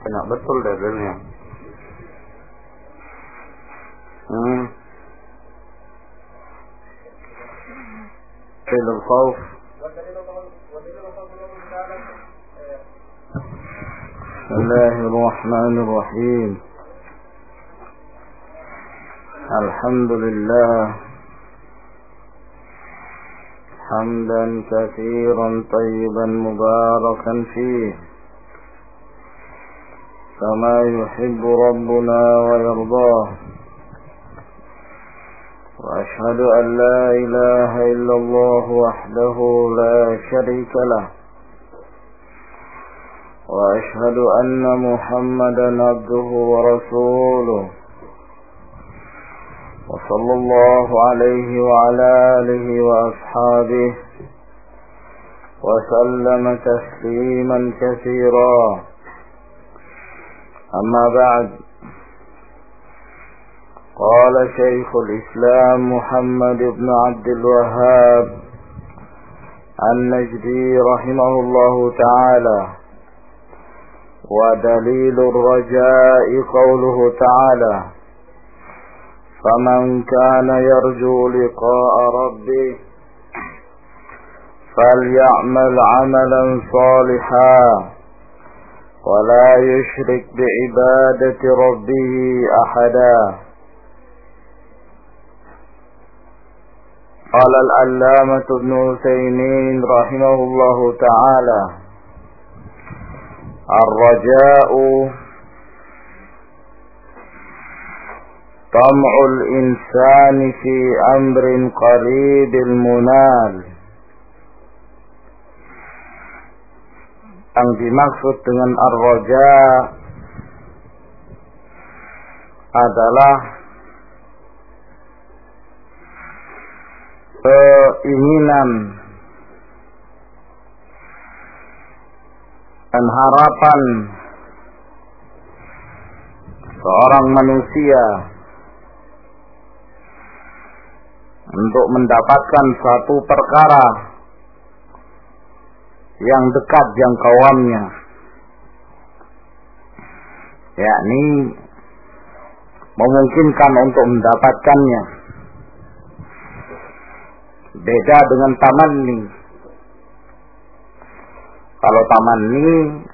banyak betul dalilnya. Dalil khauf. Bismillahirrahmanirrahim. Alhamdulillah hamdan katsiran tayyiban mubarakan fihi kama yuhibbu rabbuna wa yardah. Wa ashhadu an la ilaha illallah wahdahu la syarika lah. Wa ashhadu anna Muhammadan abduhu wa rasuluh. Wa sallallahu alaihi wa ala alihi wa ashabihi wa sallama tasliman katsira. Amma ba'd. Qala Syekhul Islam Muhammad ibn Abdul Wahhab An-Najdi rahimahullahu ta'ala. Wa dalilur raja'i qawluhu ta'ala. فمن كان يرجو لقاء ربه فليعمل عملا صالحا ولا يشرك بعبادة ربه أحدا. قال العلامة ابن عثيمين رحمه الله تعالى: الرجاء طمع الإنسان في أمر قريب المنال. Yang dimaksud dengan ar-raja adalah keinginan dan harapan seorang manusia untuk mendapatkan satu perkara yang dekat jangkauannya, yakni memungkinkan untuk mendapatkannya. Beda dengan tamanni. Kalau tamanni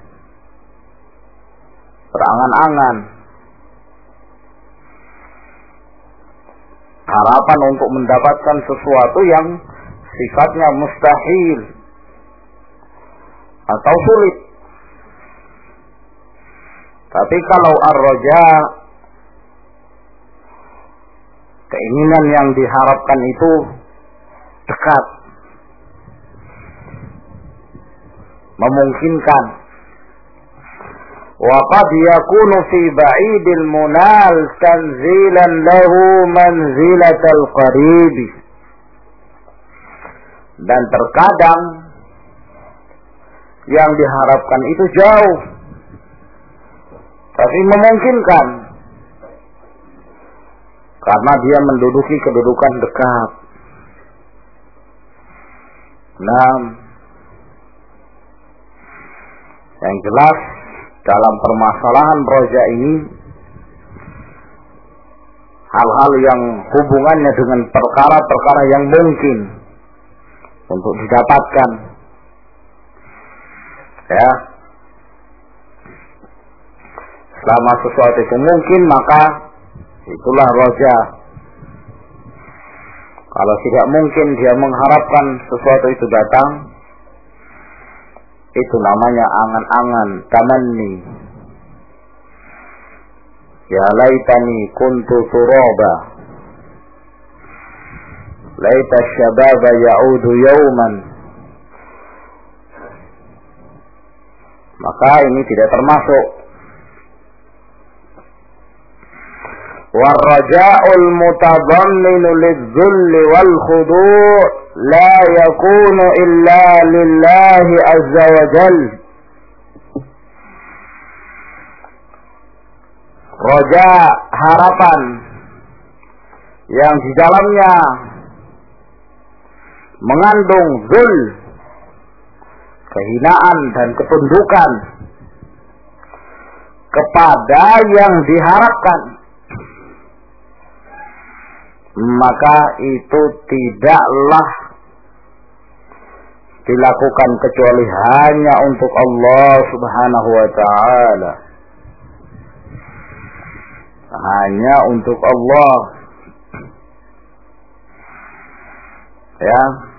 berangan-angan, harapan untuk mendapatkan sesuatu yang sifatnya mustahil atau sulit. Tapi kalau ar-raja, keinginan yang diharapkan itu dekat, memungkinkan. Wa qad yakunu fi ba'idil munal tanzilan lahu manzilatal qarib. Dan terkadang yang diharapkan itu jauh, tapi memungkinkan karena dia menduduki kedudukan dekat. Nah, yang jelas dalam permasalahan roja ini, hal-hal yang hubungannya dengan perkara-perkara yang mungkin untuk didapatkan, ya, selama sesuatu itu mungkin, maka itulah roja. Kalau tidak mungkin dia mengharapkan sesuatu itu datang, itu namanya angan-angan, tamanni. Ya laitani kuntu turaba, laita syababa ya'udu yawman. Maka ini tidak termasuk. Warraja'ul mutadamminu lidh-dhulli wal khudu' la yakunu illa lillahi azza wa jal. Raja, harapan yang di dalamnya mengandung dzul, kehinaan dan ketundukan, kepada yang diharapkan, maka itu tidaklah dilakukan kecuali hanya untuk Allah Subhanahu wa ta'ala. Hanya untuk Allah. Ya.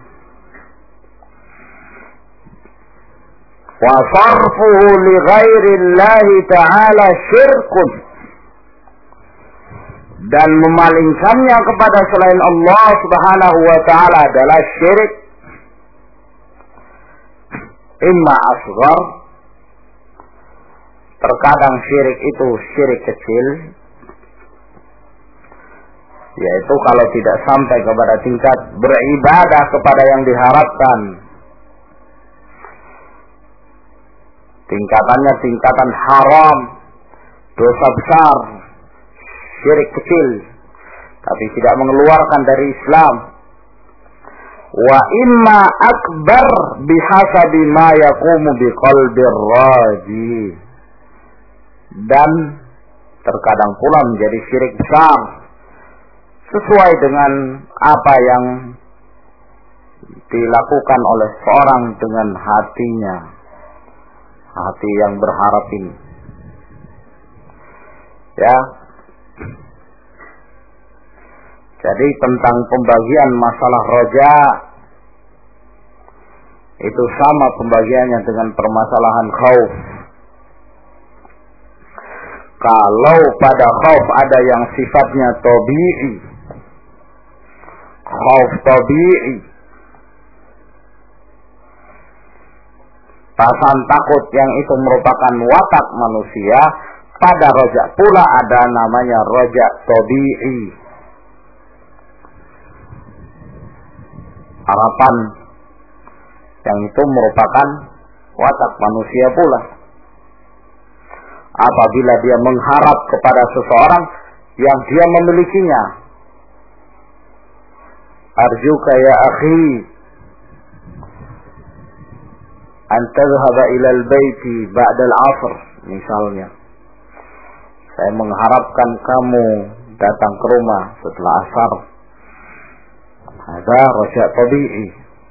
Wa sarfuhu li ghairillahi ta'ala syirkun. Dan memalingkannya kepada selain Allah Subhanahu wa ta'ala adalah syirik. Imma asghar, terkadang syirik itu syirik kecil, yaitu kalau tidak sampai kepada tingkat beribadah kepada yang diharapkan. Tingkatannya tingkatan haram, dosa besar, syirik kecil, tapi tidak mengeluarkan dari Islam. Wa imma akbar bihasabi ma yaqumu biqalbir raji. Dan terkadang pula menjadi syirik besar sesuai dengan apa yang dilakukan oleh seorang dengan hatinya, hati yang berharap ini. Ya. Jadi tentang pembagian masalah roja itu sama pembagiannya dengan permasalahan khauf. Kalau pada khauf ada yang sifatnya tabi'i, khauf tabi'i, perasaan takut yang itu merupakan watak manusia, pada roja pula ada namanya roja tabi'i. Harapan yang itu merupakan watak manusia pula. Apabila dia mengharap kepada seseorang yang dia memilikinya. Arjuka ya akhi an tadhhaba ila al-baiti ba'da al-'asr, misalnya. Saya mengharapkan kamu datang ke rumah setelah asar. Ada raja tabi'i.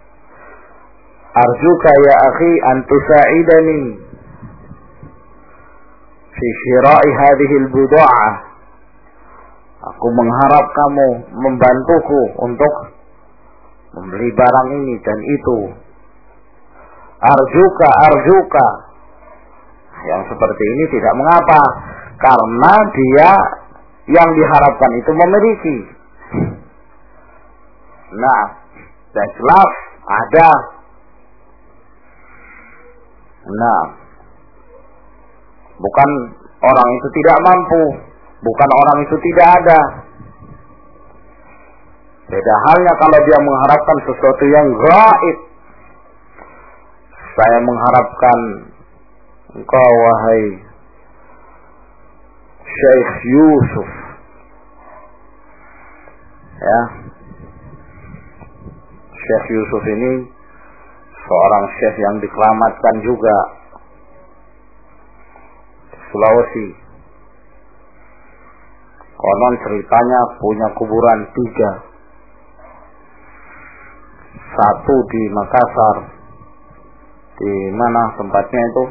Arjuka ya akhi an tusa'idani fi syira'i hadhihi al-buda'ah. Aku mengharap kamu membantuku untuk membeli barang ini dan itu. Arjuka. Yang seperti ini tidak mengapa, karena dia yang diharapkan itu memiliki. Nah, dan jelas ada. Nah, bukan orang itu tidak mampu, bukan orang itu tidak ada. Beda halnya kalau dia mengharapkan sesuatu yang gaib. Saya mengharapkan engkau wahai Syekh Yusuf, ya. Syekh Yusuf ini seorang syekh yang dikeramatkan juga di Sulawesi. Konon ceritanya punya kuburan 3. Satu di Makassar. Di mana tempatnya itu?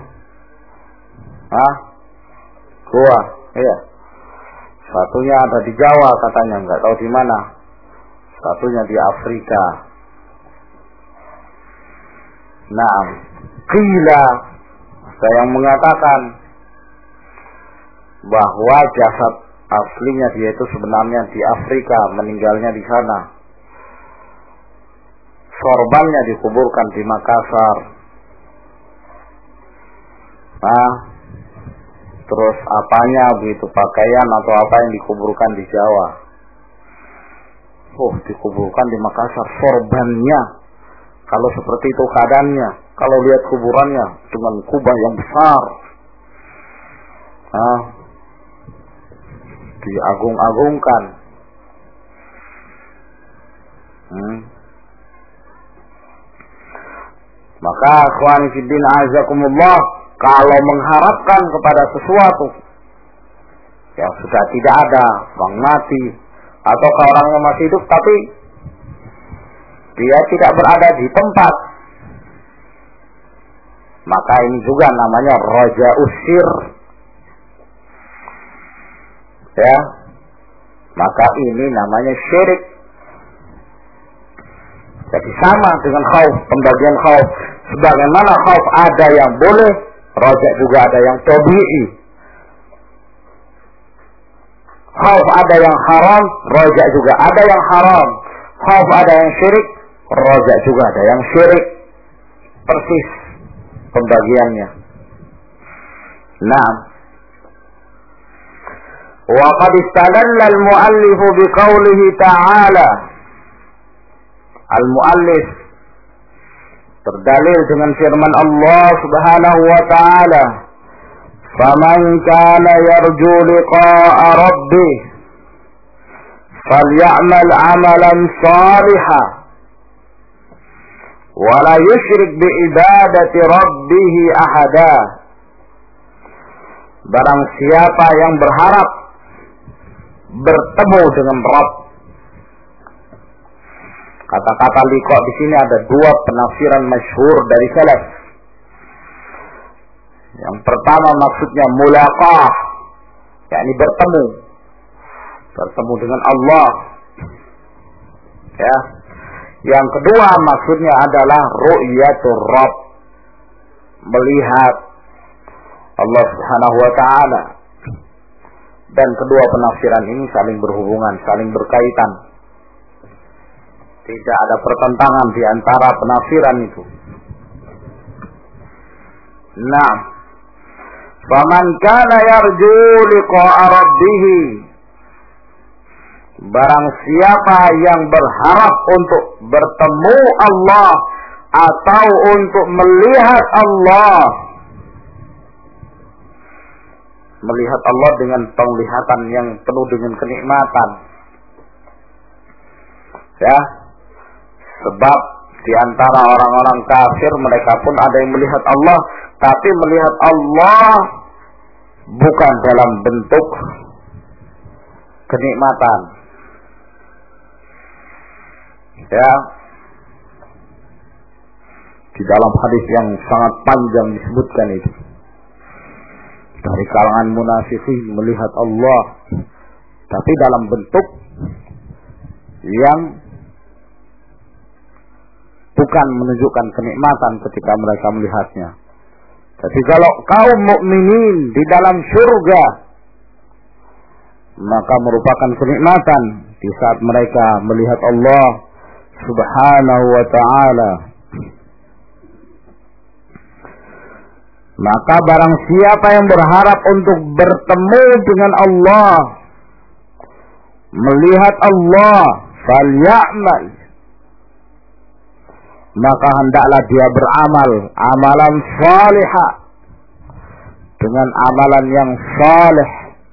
Goa, iya. Satunya ada di Jawa katanya, nggak tahu di mana. Satunya di Afrika. Nah, qila, ada yang mengatakan bahwa jasad aslinya dia itu sebenarnya di Afrika, meninggalnya di sana. Sorbannya dikuburkan di Makassar. Nah, terus apanya begitu, pakaian atau apa yang dikuburkan di Jawa. Dikuburkan di Makassar sorbannya. Kalau seperti itu keadaannya, kalau lihat kuburannya dengan kubah yang besar, diagung-agungkan. Maka akhwan fiddin azakumullah, kalau mengharapkan kepada sesuatu yang sudah tidak ada, orang mati, atau orang yang masih hidup tapi dia tidak berada di tempat, maka ini juga namanya raja usir, ya. Maka ini namanya syirik. Jadi sama dengan khauf, pembagian khauf. Sebagaimana khauf ada yang boleh, raja juga ada yang tabi'i. Khauf ada yang haram, raja juga ada yang haram. Khauf ada yang syirik, raja juga ada yang syirik. Persis pembagiannya. Nah, wa qad istadalla al-muallif biqaulihi ta'ala. Al-muallif berdalil dengan firman Allah Subhanahu wa taala, "Faman kana yarju liqa'a rabbih falyamal 'amalan shalihan wa la yusyrik bi ibadati rabbih ahada." Barang siapa yang berharap bertemu dengan Rabb. Kata-kata liqa di sini ada dua penafsiran masyhur dari salaf. Yang pertama maksudnya mulaqah, yakni bertemu dengan Allah. Ya. Yang kedua maksudnya adalah ru'yatur Rabb, melihat Allah Subhanahu wa taala. Dan kedua penafsiran ini saling berhubungan, saling berkaitan. Tidak ada pertentangan di antara penafsiran itu. Nah, faman kana yarju liqa'a rabbih, barang siapa yang berharap untuk bertemu Allah atau untuk melihat Allah, melihat Allah dengan penglihatan yang penuh dengan kenikmatan, ya. Sebab di antara orang-orang kafir mereka pun ada yang melihat Allah, tapi melihat Allah bukan dalam bentuk kenikmatan. Ya. Di dalam hadis yang sangat panjang disebutkan itu. Dari kalangan munafikin melihat Allah, tapi dalam bentuk yang bukan menunjukkan kenikmatan ketika mereka melihatnya. Jadi kalau kaum mukminin di dalam surga, maka merupakan kenikmatan di saat mereka melihat Allah Subhanahu wa ta'ala. Maka barang siapa yang berharap untuk bertemu dengan Allah, melihat Allah, falyamal, maka hendaklah dia beramal amalan salihah, dengan amalan yang saleh.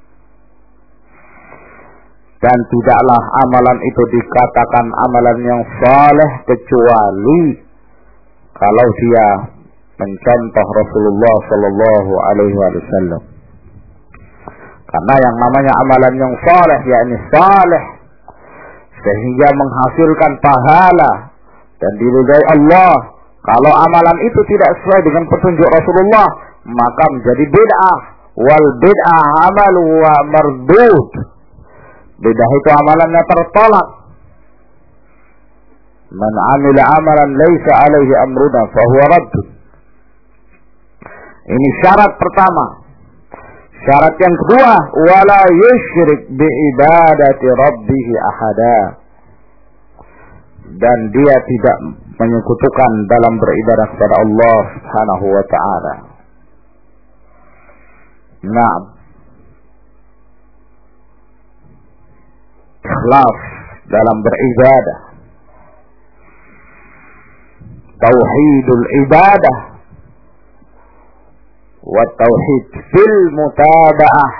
Dan tidaklah amalan itu dikatakan amalan yang saleh kecuali kalau dia mencontoh Rasulullah sallallahu alaihi wasallam. Karena yang namanya amalan yang saleh yakni saleh sehingga menghasilkan pahala dan diridai Allah. Kalau amalan itu tidak sesuai dengan petunjuk Rasulullah, maka menjadi bid'ah. Wal bid'ah amalu wa mardud. Bid'ah itu amalannya tertolak. Man 'amila amalan laisa 'alaihi amruna fa huwa radd. Ini syarat pertama. Syarat yang kedua, wala yusyrik bi ibadati rabbih ahada. Dan dia tidak menyekutukan dalam beribadah kepada Allah Subhanahu wa ta'ala. Nah, ikhlas dalam beribadah, tauhidul ibadah wa tauhid fil mutaba'ah.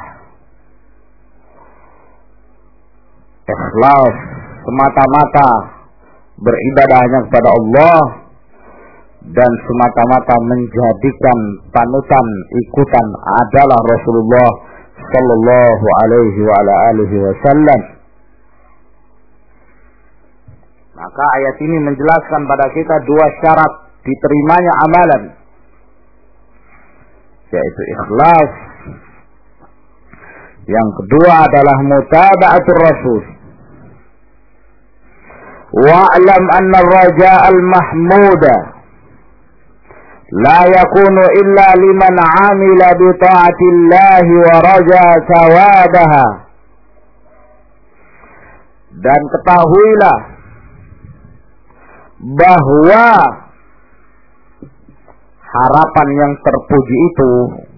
Ikhlas semata-mata beribadah hanya kepada Allah dan semata-mata menjadikan panutan ikutan adalah Rasulullah sallallahu alaihi wa ala alihi wasallam. Maka ayat ini menjelaskan pada kita dua syarat diterimanya amalan, yaitu ikhlas. Yang kedua adalah mutaba'atur rasul. Wa'lam anna ar-raja' al-mahmuda la yakunu illa liman 'amila bi ta'atillahi wa raja thawabaha. Dan ketahuilah bahwa harapan yang terpuji itu,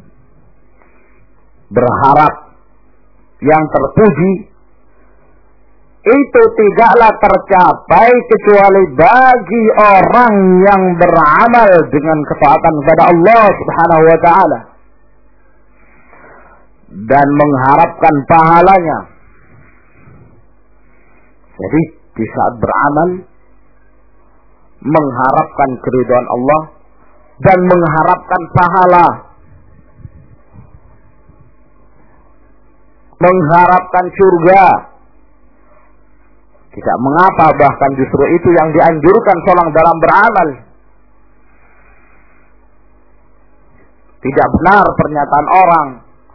berharap yang terpuji itu tidaklah tercapai kecuali bagi orang yang beramal dengan ketaatan kepada Allah Subhanahu wa taala dan mengharapkan pahalanya. Jadi di saat beramal mengharapkan keridhaan Allah dan mengharapkan pahala, mengharapkan surga. Tidak mengapa, bahkan justru itu yang dianjurkan seorang dalam beramal. Tidak benar pernyataan orang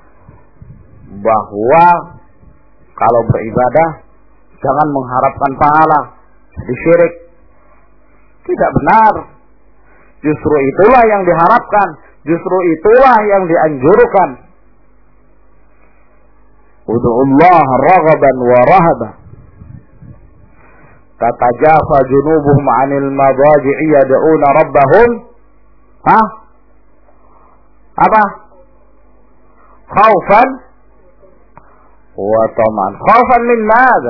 bahwa kalau beribadah jangan mengharapkan pahala, jadi syirik. Tidak benar. Justru itulah yang diharapkan, justru itulah yang dianjurkan. Ud'ullah raghaban wa rahaban. Tatajafa junubuhum 'anil madaji'i yad'una rabbahum apa? Khaufan wa tama'an. Khaufan min madza?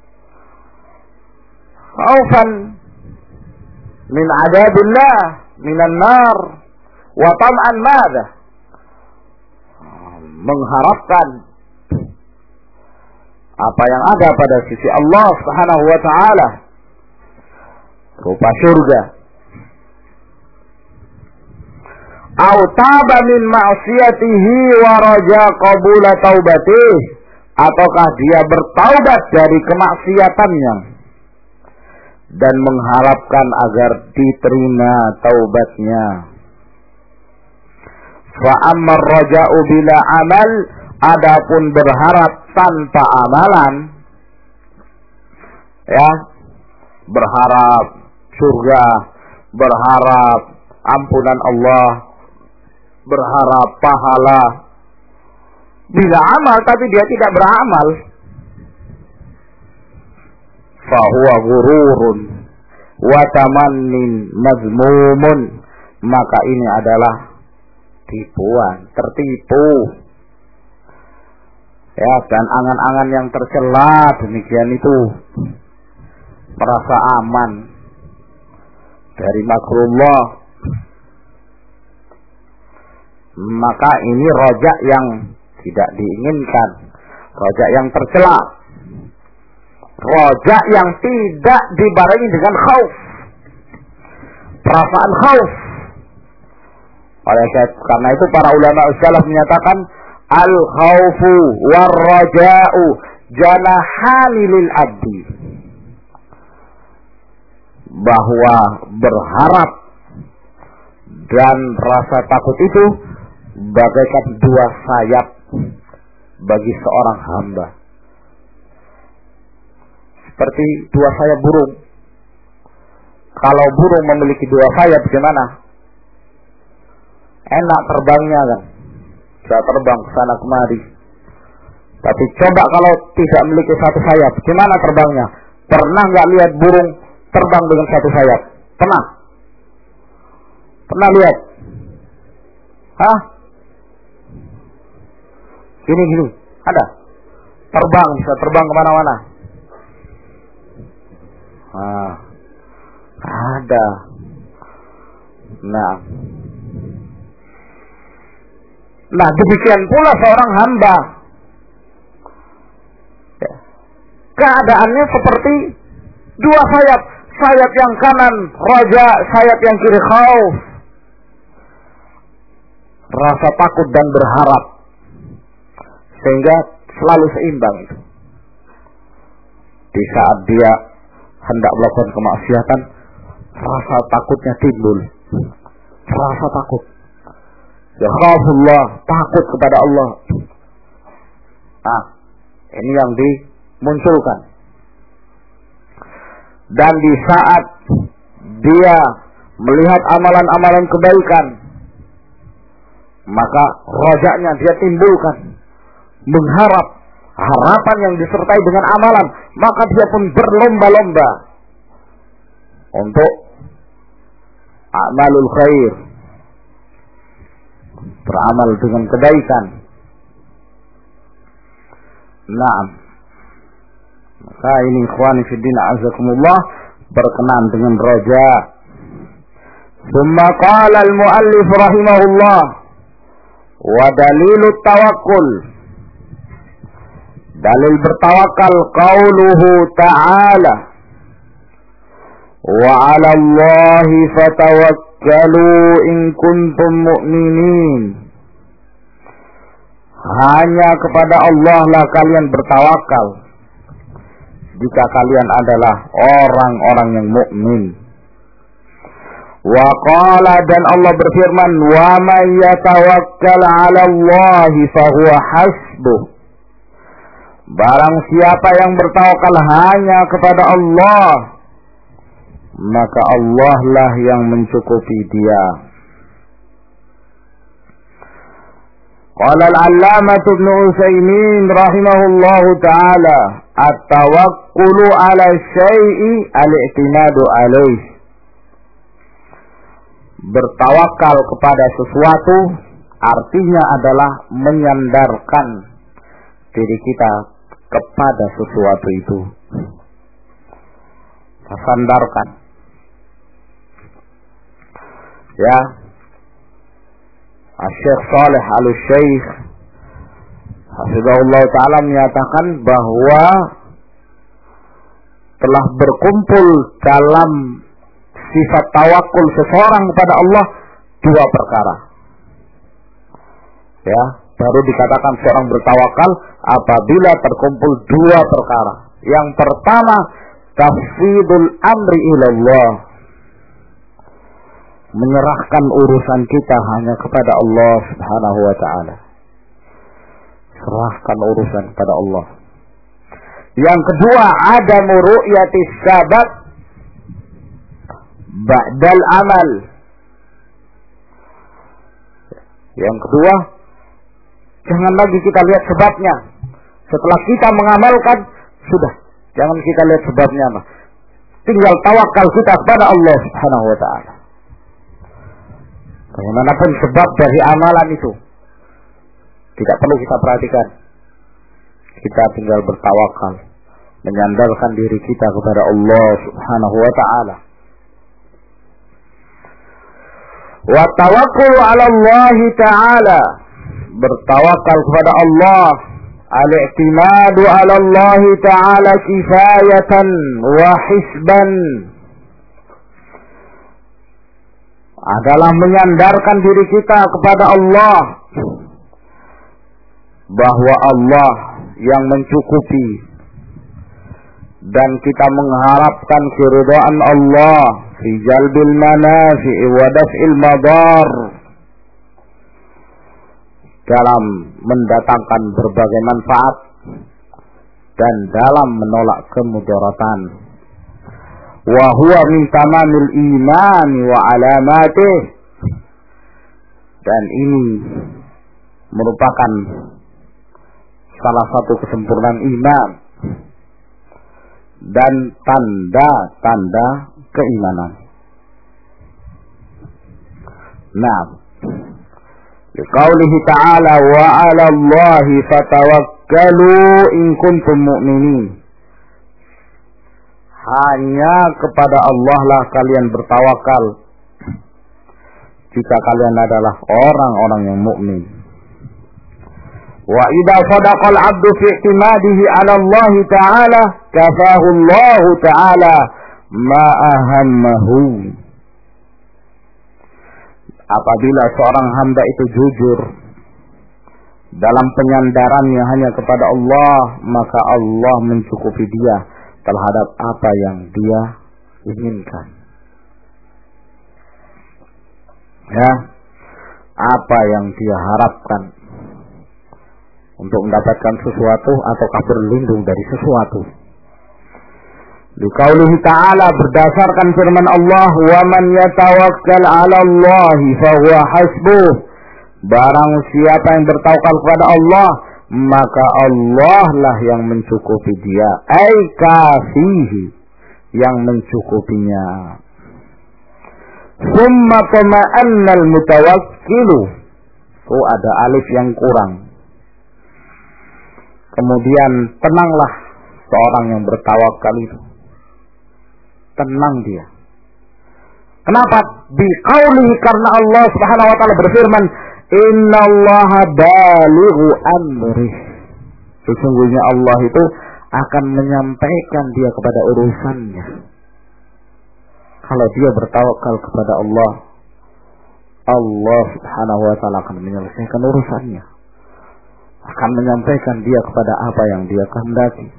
Khaufan min 'adabillah, minan nar, wa tama'an madza? Mengharapkan apa yang ada pada sisi Allah Subhanahu wa taala, rupa surga. Au taba min ma'siyatihi wa raja qabula taubatih, ataukah dia bertaubat dari kemaksiatannya dan mengharapkan agar diterima taubatnya. Fa amma ar-raja'u bila amal, adapun berharap tanpa amalan, ya, berharap surga, berharap ampunan Allah, berharap pahala, bila amal tapi dia tidak beramal, fahuwa ghururun wa tamannin mazmumun, maka ini adalah tipuan, tertipu, ya, dan angan-angan yang tercela. Demikian itu merasa aman dari makrullah, maka ini rojak yang tidak diinginkan, rojak yang tercela, rojak yang tidak dibarengi dengan khauf, perasaan khauf. Karena itu para ulama salaf menyatakan al-khaufu war-raja'u janahani lil abdi, bahwa berharap dan rasa takut itu bagaikan dua sayap bagi seorang hamba, seperti dua sayap burung. Kalau burung memiliki dua sayap, gimana? Enak terbangnya kan, bisa terbang ke sana kemari. Tapi coba kalau tidak memiliki satu sayap, gimana terbangnya? Pernah nggak lihat burung terbang dengan satu sayap? Pernah? Pernah lihat? Hah? Gini, ada? Terbang, bisa terbang kemana-mana? Ada. Nah, demikian pula seorang hamba, ya, keadaannya seperti dua sayap, sayap yang kanan raja, sayap yang kiri khauf, rasa takut dan berharap. sehingga selalu seimbang itu. Di saat dia hendak melakukan kemaksiatan, rasa takutnya timbul. Rasa takut. Yakhafullah, takut kepada Allah. Nah, ini yang dimunculkan. Dan di saat dia melihat amalan-amalan kebaikan, maka rojaknya dia timbulkan, mengharap harapan yang disertai dengan amalan, maka dia pun berlomba-lomba untuk amalul khair, beramal dengan kebaikan. Naam. Maka ini ikhwani fiddin azakumullah berkenaan dengan raja. Summa qala al-muallif rahimahullah wa dalilut tawakkul. Dalil bertawakal qauluhu ta'ala wa 'ala Allahi fatawakkalu in kuntum mu'minin. Hanya kepada Allah lah kalian bertawakal jika kalian adalah orang-orang yang mukmin. Wa qala, dan Allah berfirman, wa may yatawakkal 'ala Allahi fahuwa hasbuh. Barang siapa yang bertawakal hanya kepada Allah, maka Allah lah yang mencukupi dia. Qala al-'allamah Ibnu Utsaimin rahimahullahu ta'ala, at-tawakkulu 'ala syai'i al-i'timadu 'alaihi. Bertawakal kepada sesuatu artinya adalah menyandarkan diri kita kepada sesuatu itu. Sandarkan. Ya. Syekh Shalih Al-Syekh hafizahullah ta'ala menyatakan bahwa telah berkumpul dalam sifat tawakul seseorang kepada Allah dua perkara. Ya, baru dikatakan seorang bertawakal apabila terkumpul dua perkara. Yang pertama, tafwidul amri ilallah, menyerahkan urusan kita hanya kepada Allah Subhanahu wa ta'ala. Serahkan urusan kepada Allah. Yang kedua, adamu ru'yatis sabab ba'dal amal. Yang kedua, jangan lagi kita lihat sebabnya. Setelah kita mengamalkan, sudah, jangan kita lihat sebabnya. Tinggal tawakal kita kepada Allah Subhanahu wa ta'ala. Bagaimanapun sebab dari amalan itu, tidak perlu kita perhatikan. Kita tinggal bertawakal, menyandarkan diri kita kepada Allah Subhanahu wa ta'ala. Wa tawakkulu 'ala Allah ta'ala, bertawakal kepada Allah, al-i'timadu 'ala Allah ta'ala kifayatan wa hisban, adalah menyandarkan diri kita kepada Allah, bahwa Allah yang mencukupi, dan kita mengharapkan keridhaan Allah fi jalbil manafi'i wa daf'il madar, dalam mendatangkan berbagai manfaat dan dalam menolak kemudaratan. Wa huwa min tamamil iman wa alamatih, dan ini merupakan salah satu kesempurnaan iman dan tanda-tanda keimanan. Nah, liqaulihi ta'ala wa 'ala Allahi fatawakkalu in kuntum mu'minin. Hanya kepada Allah lah kalian bertawakal jika kalian adalah orang-orang yang mukmin. Wa idza sadaqal 'abdu fi i'timadihi 'ala Allah ta'ala kafahu Allah ta'ala ma ahammahu. Apabila seorang hamba itu jujur dalam penyandarannya hanya kepada Allah, maka Allah mencukupi dia terhadap apa yang dia inginkan. Ya, apa yang dia harapkan untuk mendapatkan sesuatu ataukah berlindung dari sesuatu. Liqaulihi ta'ala, berdasarkan firman Allah, "Wa man yatawakkal 'ala Allah fa huwa hasbuh." Barang siapa yang bertawakal kepada Allah, maka Allah lah yang mencukupi dia, ai kafihi, yang mencukupinya. Summa tama'annal mutawakkilu, ada alif yang kurang. Kemudian tenanglah seorang yang bertawakal itu. Tenang dia. Kenapa? Biqaulihi, karena Allah Subhanahu wa taala berfirman, "Innallaha balighu amrih." Sesungguhnya Allah itu akan menyampaikan dia kepada urusannya. Kalau dia bertawakal kepada Allah, Allah Subhanahu wa taala akan menyelesaikan urusannya. Akan menyampaikan dia kepada apa yang dia kehendaki.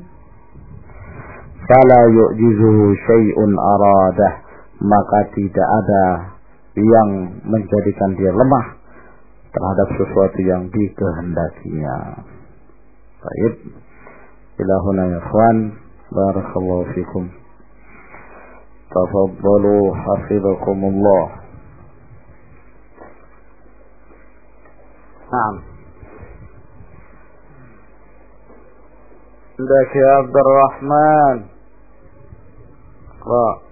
Fala yu'jizuhu syai'un aradah, maka tidak ada yang menjadikan dia lemah terhadap sesuatu yang dikehendakinya. Baik, ila huna ya ikhwan, barakallahu fikum. Tafaddalu hafizakumullah. Naam. عندك يا عبد الرحمن.